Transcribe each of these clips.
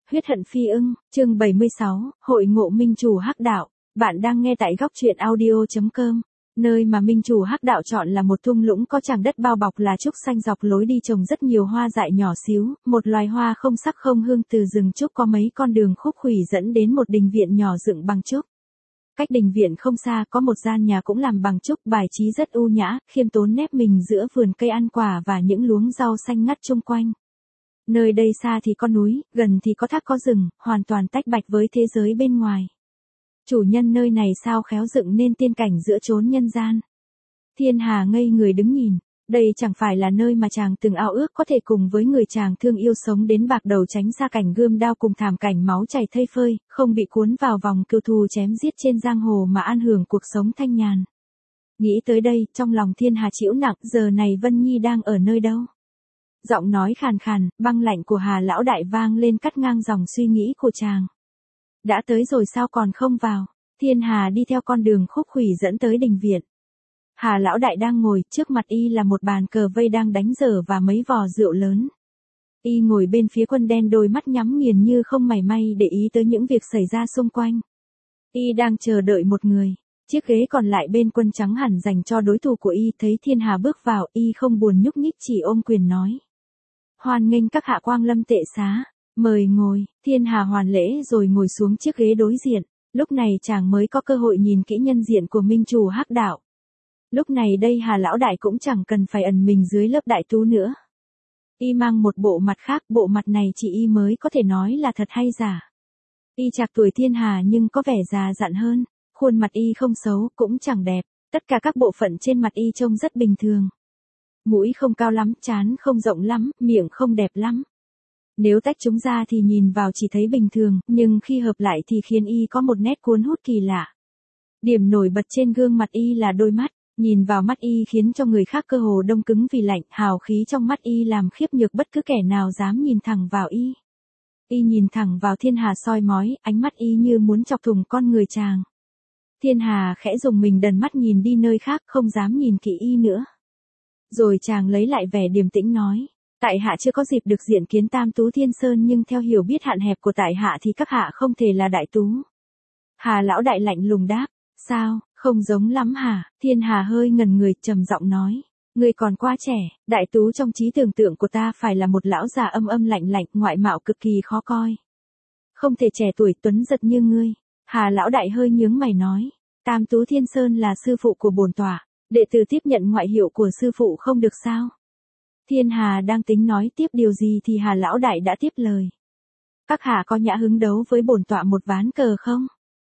Huyết hận phi ưng, chương 76, hội ngộ minh chủ hắc đạo. Bạn đang nghe tại góc truyện audio.com. Nơi mà minh chủ hắc đạo chọn là một thung lũng có tràng đất bao bọc là trúc xanh, dọc lối đi trồng rất nhiều hoa dại nhỏ xíu, một loài hoa không sắc không hương. Từ rừng trúc có mấy con đường khúc khuỷu dẫn đến một đình viện nhỏ dựng bằng trúc. Cách đình viện không xa có một gian nhà cũng làm bằng trúc, bài trí rất ưu nhã, khiêm tốn nép mình giữa vườn cây ăn quả và những luống rau xanh ngắt chung quanh. Nơi đây xa thì có núi, gần thì có thác có rừng, hoàn toàn tách bạch với thế giới bên ngoài. Chủ nhân nơi này sao khéo dựng nên tiên cảnh giữa chốn nhân gian. Thiên Hà ngây người đứng nhìn, đây chẳng phải là nơi mà chàng từng ao ước có thể cùng với người chàng thương yêu sống đến bạc đầu, tránh xa cảnh gươm đao cùng thảm cảnh máu chảy thây phơi, không bị cuốn vào vòng cừu thù chém giết trên giang hồ mà an hưởng cuộc sống thanh nhàn. Nghĩ tới đây, trong lòng Thiên Hà chịu nặng, giờ này Vân Nhi đang ở nơi đâu? Giọng nói khàn khàn, băng lạnh của Hà lão đại vang lên cắt ngang dòng suy nghĩ của chàng. Đã tới rồi sao còn không vào? Thiên Hà đi theo con đường khúc khuỷu dẫn tới đình viện. Hà lão đại đang ngồi, trước mặt y là một bàn cờ vây đang đánh dở và mấy vò rượu lớn. Y ngồi bên phía quân đen, đôi mắt nhắm nghiền như không mảy may để ý tới những việc xảy ra xung quanh. Y đang chờ đợi một người. Chiếc ghế còn lại bên quân trắng hẳn dành cho đối thủ của y. Thấy Thiên Hà bước vào, y không buồn nhúc nhích, chỉ ôm quyền nói: Hoan nghênh các hạ quang lâm tệ xá, mời ngồi. Thiên Hà hoàn lễ rồi ngồi xuống chiếc ghế đối diện. Lúc này chàng mới có cơ hội nhìn kỹ nhân diện của minh chủ hắc đạo. Lúc này đây Hà lão đại cũng chẳng cần phải ẩn mình dưới lớp đại tú nữa. Y mang một bộ mặt khác, bộ mặt này chỉ y mới có thể nói là thật hay giả. Y trạc tuổi Thiên Hà nhưng có vẻ già dặn hơn, khuôn mặt y không xấu cũng chẳng đẹp, tất cả các bộ phận trên mặt y trông rất bình thường. Mũi không cao lắm, trán không rộng lắm, miệng không đẹp lắm. Nếu tách chúng ra thì nhìn vào chỉ thấy bình thường, nhưng khi hợp lại thì khiến y có một nét cuốn hút kỳ lạ. Điểm nổi bật trên gương mặt y là đôi mắt, nhìn vào mắt y khiến cho người khác cơ hồ đông cứng vì lạnh, hào khí trong mắt y làm khiếp nhược bất cứ kẻ nào dám nhìn thẳng vào y. Y nhìn thẳng vào Thiên Hà soi mói, ánh mắt y như muốn chọc thủng con người chàng. Thiên Hà khẽ dùng mình đần mắt nhìn đi nơi khác, không dám nhìn kỹ y nữa. Rồi chàng lấy lại vẻ điềm tĩnh nói: Tại hạ chưa có dịp được diện kiến Tam Tú Thiên Sơn, nhưng theo hiểu biết hạn hẹp của tại hạ thì các hạ không thể là đại tú. Hà lão đại lạnh lùng đáp: Sao, không giống lắm hả? Thiên Hà hơi ngần người, trầm giọng nói: Ngươi còn quá trẻ, đại tú trong trí tưởng tượng của ta phải là một lão già âm âm lạnh lạnh, ngoại mạo cực kỳ khó coi. Không thể trẻ tuổi tuấn giật như ngươi. Hà lão đại hơi nhướng mày nói: Tam Tú Thiên Sơn là sư phụ của bổn tọa, đệ tử tiếp nhận ngoại hiệu của sư phụ không được sao? Thiên Hà đang tính nói tiếp điều gì thì Hà lão đại đã tiếp lời: Các hạ có nhã hứng đấu với bổn tọa một ván cờ không?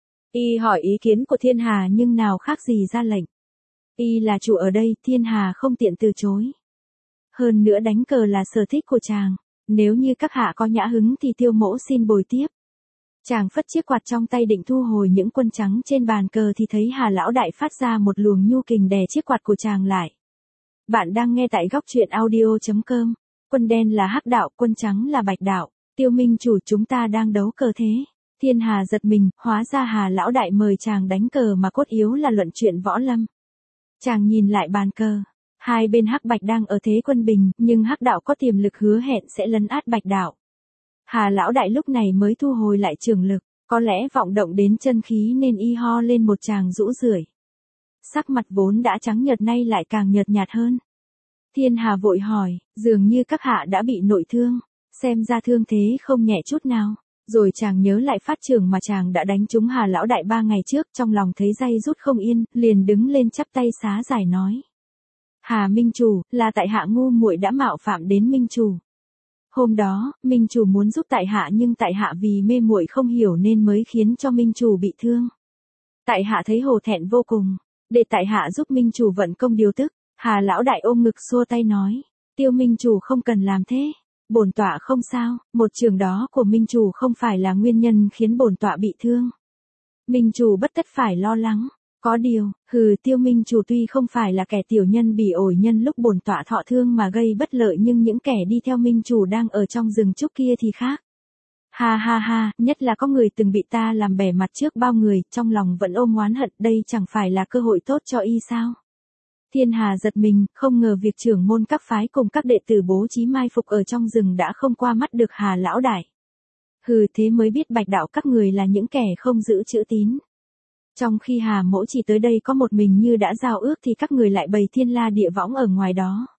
Y hỏi ý kiến của Thiên Hà nhưng nào khác gì ra lệnh. Y là chủ ở đây, Thiên Hà không tiện từ chối. Hơn nữa đánh cờ là sở thích của chàng, nếu như các hạ có nhã hứng thì Tiêu mỗ xin bồi tiếp. Chàng phất chiếc quạt trong tay định thu hồi những quân trắng trên bàn cờ thì thấy Hà lão đại phát ra một luồng nhu kình đè chiếc quạt của chàng lại. Bạn đang nghe tại góc truyện audio.com. Quân đen là hắc đạo, quân trắng là bạch đạo. Tiêu minh chủ, chúng ta đang đấu cờ thế? Thiên Hà giật mình, hóa ra Hà lão đại mời chàng đánh cờ mà cốt yếu là luận chuyện võ lâm. Chàng nhìn lại bàn cờ, hai bên hắc bạch đang ở thế quân bình, nhưng hắc đạo có tiềm lực hứa hẹn sẽ lấn át bạch đạo. Hà lão đại lúc này mới thu hồi lại trường lực, có lẽ vọng động đến chân khí nên y ho lên một tràng rũ rượi. Sắc mặt vốn đã trắng nhợt nay lại càng nhợt nhạt hơn. Thiên Hà vội hỏi: Dường như các hạ đã bị nội thương, xem ra thương thế không nhẹ chút nào. Rồi chàng nhớ lại phát trưởng mà chàng đã đánh trúng Hà lão đại 3 ngày trước, trong lòng thấy day rút không yên, liền đứng lên chắp tay xá giải nói: Hà minh chủ, là tại hạ ngu muội đã mạo phạm đến minh chủ. Hôm đó, minh chủ muốn giúp tại hạ nhưng tại hạ vì mê muội không hiểu nên mới khiến cho minh chủ bị thương. Tại hạ thấy hổ thẹn vô cùng, để tại hạ giúp minh chủ vận công điều tức. Hà lão đại ôm ngực xua tay nói: Tiêu minh chủ không cần làm thế, bổn tọa không sao, một trường đó của minh chủ không phải là nguyên nhân khiến bổn tọa bị thương. Minh chủ bất tất phải lo lắng. Có điều, Tiêu minh chủ tuy không phải là kẻ tiểu nhân bỉ ổi nhân lúc bổn tọa thọ thương mà gây bất lợi, nhưng những kẻ đi theo minh chủ đang ở trong rừng trúc kia thì khác. Ha ha ha, nhất là có người từng bị ta làm bẻ mặt trước bao người, trong lòng vẫn ôm oán hận, đây chẳng phải là cơ hội tốt cho y sao? Thiên Hà giật mình, không ngờ việc trưởng môn các phái cùng các đệ tử bố trí mai phục ở trong rừng đã không qua mắt được Hà lão đại. Hừ, thế mới biết Bạch đạo các người là những kẻ không giữ chữ tín. Trong khi Hà Mỗ chỉ tới đây có một mình như đã giao ước thì các người lại bày thiên la địa võng ở ngoài đó.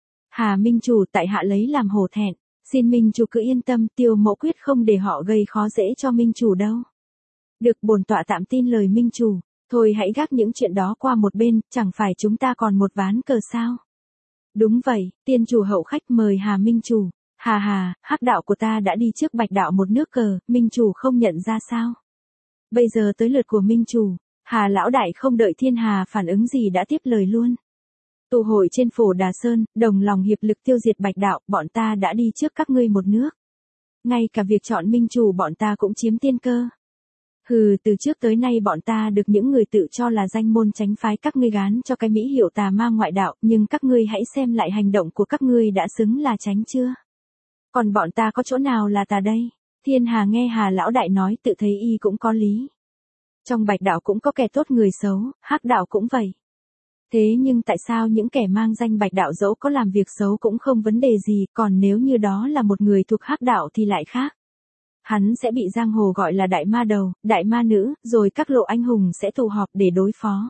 Hà Minh Chủ, tại hạ lấy làm hổ thẹn, xin Minh Chủ cứ yên tâm, Tiêu Mỗ quyết không để họ gây khó dễ cho Minh Chủ đâu. Được, bổn tọa tạm tin lời Minh Chủ, thôi hãy gác những chuyện đó qua một bên, chẳng phải chúng ta còn một ván cờ sao? Đúng vậy, tiên chủ hậu khách mời Hà Minh Chủ. Hà, hắc đạo của ta đã đi trước Bạch đạo một nước cờ, Minh Chủ không nhận ra sao? Bây giờ tới lượt của Minh Chủ. Hà lão đại không đợi Thiên Hà phản ứng gì đã tiếp lời luôn. Tụ hội trên phổ Đà Sơn, đồng lòng hiệp lực tiêu diệt Bạch đạo, bọn ta đã đi trước các ngươi một nước. Ngay cả việc chọn Minh Chủ bọn ta cũng chiếm tiên cơ. Hừ, từ trước tới nay bọn ta được những người tự cho là danh môn chánh phái các ngươi gán cho cái mỹ hiệu tà ma ngoại đạo, nhưng các ngươi hãy xem lại hành động của các ngươi đã xứng là chánh chưa? Còn bọn ta có chỗ nào là tà đây? Thiên Hà nghe Hà lão đại nói tự thấy y cũng có lý. Trong Bạch đạo cũng có kẻ tốt người xấu, hắc đạo cũng vậy. Thế nhưng tại sao những kẻ mang danh Bạch đạo dẫu có làm việc xấu cũng không vấn đề gì, còn nếu như đó là một người thuộc hắc đạo thì lại khác. Hắn sẽ bị giang hồ gọi là đại ma đầu, đại ma nữ, rồi các lộ anh hùng sẽ tụ họp để đối phó.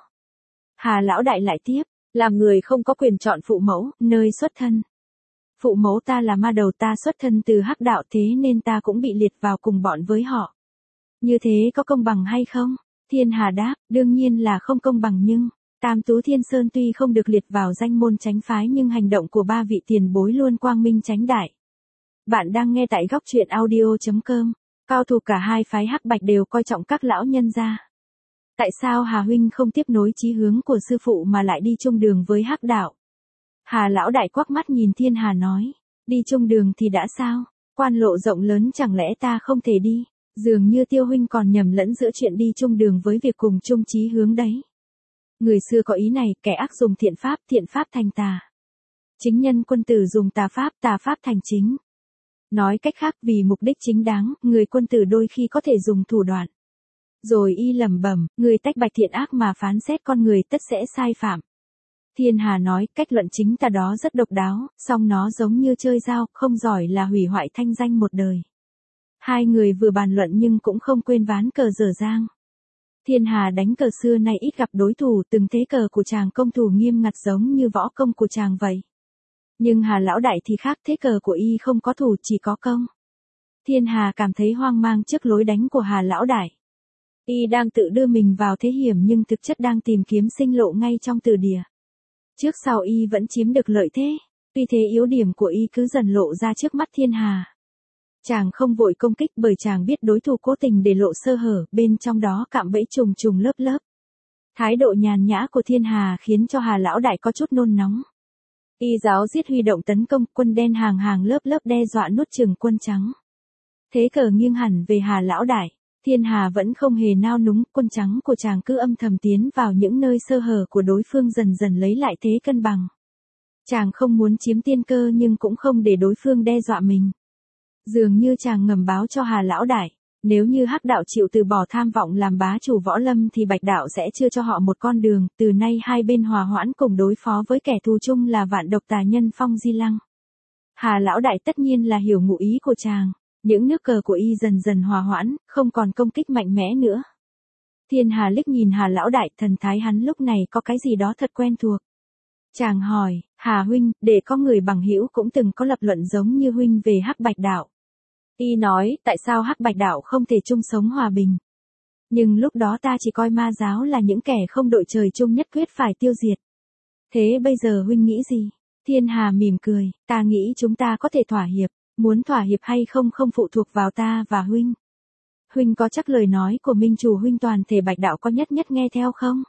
Hà lão đại lại tiếp, làm người không có quyền chọn phụ mẫu, nơi xuất thân. Phụ mẫu ta là ma đầu, ta xuất thân từ hắc đạo, thế nên ta cũng bị liệt vào cùng bọn với họ. Như thế có công bằng hay không? Thiên Hà đáp, đương nhiên là không công bằng, nhưng Tam Tú Thiên Sơn tuy không được liệt vào danh môn chánh phái nhưng hành động của ba vị tiền bối luôn quang minh chánh đại. Bạn đang nghe tại góc truyện audio.com. Cao thủ cả hai phái hắc bạch đều coi trọng các lão nhân gia. Tại sao Hà huynh không tiếp nối chí hướng của sư phụ mà lại đi chung đường với hắc đạo? Hà lão đại quắc mắt nhìn Thiên Hà nói, đi chung đường thì đã sao? Quan lộ rộng lớn chẳng lẽ ta không thể đi? Dường như Tiêu huynh còn nhầm lẫn giữa chuyện đi chung đường với việc cùng chung chí hướng đấy. Người xưa có ý này, kẻ ác dùng thiện pháp thành tà. Chính nhân quân tử dùng tà pháp thành chính. Nói cách khác, vì mục đích chính đáng, người quân tử đôi khi có thể dùng thủ đoạn. Rồi y lẩm bẩm, người tách bạch thiện ác mà phán xét con người tất sẽ sai phạm. Thiên Hà nói, cách luận chính tà đó rất độc đáo, song nó giống như chơi dao, không giỏi là hủy hoại thanh danh một đời. Hai người vừa bàn luận nhưng cũng không quên ván cờ dở dang. Thiên Hà đánh cờ xưa nay ít gặp đối thủ, từng thế cờ của chàng công thủ nghiêm ngặt giống như võ công của chàng vậy. Nhưng Hà lão đại thì khác, thế cờ của y không có thủ chỉ có công. Thiên Hà cảm thấy hoang mang trước lối đánh của Hà lão đại. Y đang tự đưa mình vào thế hiểm nhưng thực chất đang tìm kiếm sinh lộ ngay trong từ địa. Trước sau y vẫn chiếm được lợi thế, tuy thế yếu điểm của y cứ dần lộ ra trước mắt Thiên Hà. Chàng không vội công kích bởi chàng biết đối thủ cố tình để lộ sơ hở, bên trong đó cạm bẫy trùng trùng lớp lớp. Thái độ nhàn nhã của Thiên Hà khiến cho Hà lão đại có chút nôn nóng. Y giáo giết huy động tấn công, quân đen hàng hàng lớp lớp đe dọa nuốt chửng quân trắng. Thế cờ nghiêng hẳn về Hà lão đại, Thiên Hà vẫn không hề nao núng, quân trắng của chàng cứ âm thầm tiến vào những nơi sơ hở của đối phương dần dần lấy lại thế cân bằng. Chàng không muốn chiếm tiên cơ nhưng cũng không để đối phương đe dọa mình. Dường như chàng ngầm báo cho Hà lão đại, nếu như hắc đạo chịu từ bỏ tham vọng làm bá chủ võ lâm thì Bạch đạo sẽ chưa cho họ một con đường, từ nay hai bên hòa hoãn cùng đối phó với kẻ thù chung là vạn độc tà nhân Phong Di Lăng. Hà lão đại tất nhiên là hiểu ngụ ý của chàng, những nước cờ của y dần dần hòa hoãn, không còn công kích mạnh mẽ nữa. Thiên Hà liếc nhìn Hà lão đại, thần thái hắn lúc này có cái gì đó thật quen thuộc. Chàng hỏi, Hà huynh, để có người bằng hữu cũng từng có lập luận giống như huynh về hắc bạch đạo. Y nói, tại sao hắc bạch đạo không thể chung sống hòa bình? Nhưng lúc đó ta chỉ coi ma giáo là những kẻ không đội trời chung nhất quyết phải tiêu diệt. Thế bây giờ huynh nghĩ gì? Thiên Hà mỉm cười, ta nghĩ chúng ta có thể thỏa hiệp, muốn thỏa hiệp hay không không phụ thuộc vào ta và huynh. Huynh có chắc lời nói của Minh Chủ huynh toàn thể Bạch đạo có nhất nghe theo không?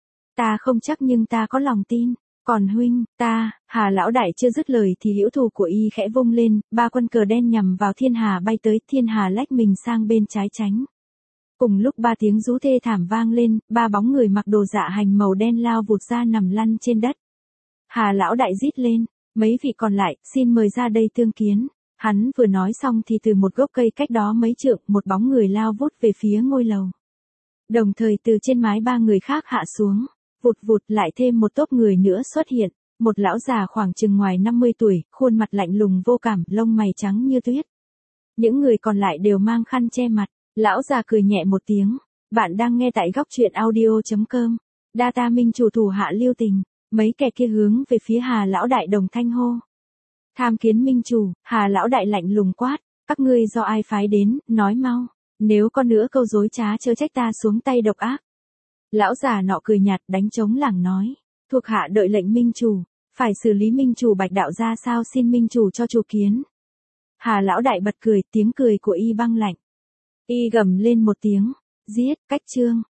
Ta không chắc nhưng ta có lòng tin. Còn huynh, Hà lão đại chưa dứt lời thì hữu thủ của y khẽ vung lên, ba quân cờ đen nhằm vào Thiên Hà bay tới, Thiên Hà lách mình sang bên trái tránh. Cùng lúc ba tiếng rú thê thảm vang lên, ba bóng người mặc đồ dạ hành màu đen lao vụt ra nằm lăn trên đất. Hà lão đại rít lên, mấy vị còn lại, xin mời ra đây tương kiến. Hắn vừa nói xong thì từ một gốc cây cách đó mấy trượng, một bóng người lao vút về phía ngôi lầu. Đồng thời từ trên mái ba người khác hạ xuống. Vụt vụt lại thêm một tốp người nữa xuất hiện, một lão già khoảng chừng ngoài 50 tuổi, khuôn mặt lạnh lùng vô cảm, lông mày trắng như tuyết. Những người còn lại đều mang khăn che mặt. Lão già cười nhẹ một tiếng. Bạn đang nghe tại góc truyện audio.com. Data minh chủ thủ hạ lưu tình. Mấy kẻ kia hướng về phía Hà lão đại đồng thanh hô. Tham kiến minh chủ. Hà lão đại lạnh lùng quát. Các ngươi do ai phái đến, nói mau. Nếu có nữa câu dối trá chớ trách ta xuống tay độc ác. Lão già nọ cười nhạt đánh trống lảng nói. Thuộc hạ đợi lệnh minh chủ. Phải xử lý minh chủ Bạch đạo ra sao, xin minh chủ cho chủ kiến. Hà lão đại bật cười, tiếng cười của y băng lạnh. Y gầm lên một tiếng. Giết, cách chương.